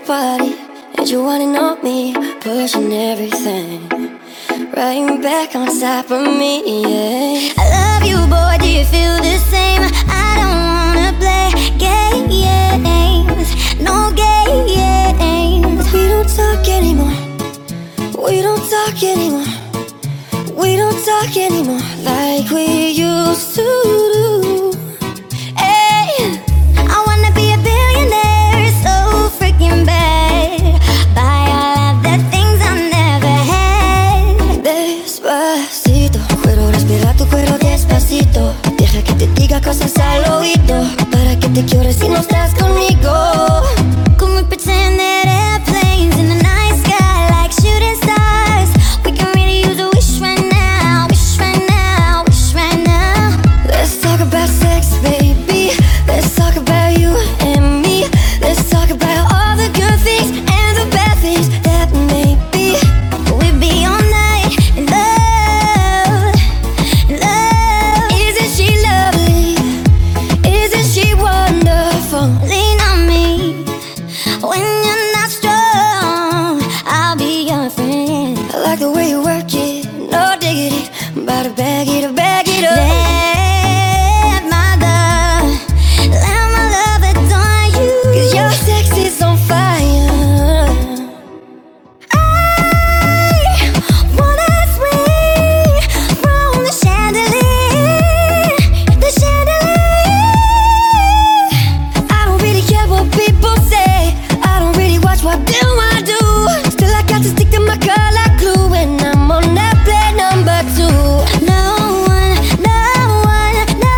body, and you wanna know me, pushing everything right back on top of me, yeah. I love you, boy, do you feel the same? I don't wanna play games, no games. We don't talk anymore, we don't talk anymore, we don't talk anymore like we used to do. Hey, I wanna be a billionaire so freaking bad, buy all of the things I never had. Despacito, quiero respirar tu cuero despacito. Deja que te diga cosas al oído, para que te quiero si no estás conmigo. Can we pretend that airplanes in the night sky like shooting stars? We can really use a wish right now, wish right now, wish right now. Let's talk about sex, baby. Let's talk about you and me. Let's talk about all the good things and the bad things that may be. We'll be all night in love, in love. Isn't she lovely? Isn't she wonderful? Lean on me when you're not strong, I'll be your friend. I like the way you work it, no diggity. I'm about to bag it up, bag it up. Let my love adorn you, 'cause your sex is on fire. I wanna swing from the chandelier, the chandelier. I don't really care what people say, I don't really watch what do I do. Still I got to stick to my girl like glue when I'm on that play number 2. No one, no one, no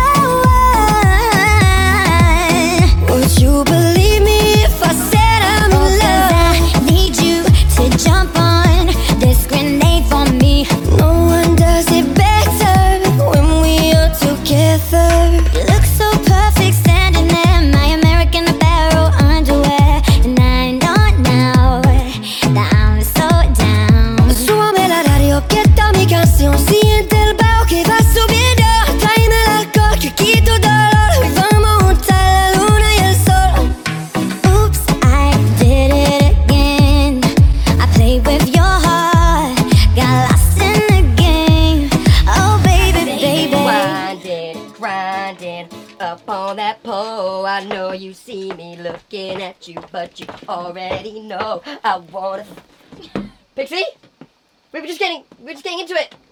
one. Would you believe me if I said I'm in love? 'Cause I need you to jump on this grenade for me. No one does it better when we are together. You look so perfect standing there in my American Apparel underwear, and I don't know that I'm so down. Súbame la radio que esta mi canción, siente el bajo que va subiendo. Tráeme el alcohol que quito dolor, y vamos a juntar la luna y el sol. Oops, I did it again. I played with your heart, got lost in the game. Oh baby, baby. Grinding up on that pole. I know you see me looking at you, but you already know I wanna. Pixie, we're just getting into it.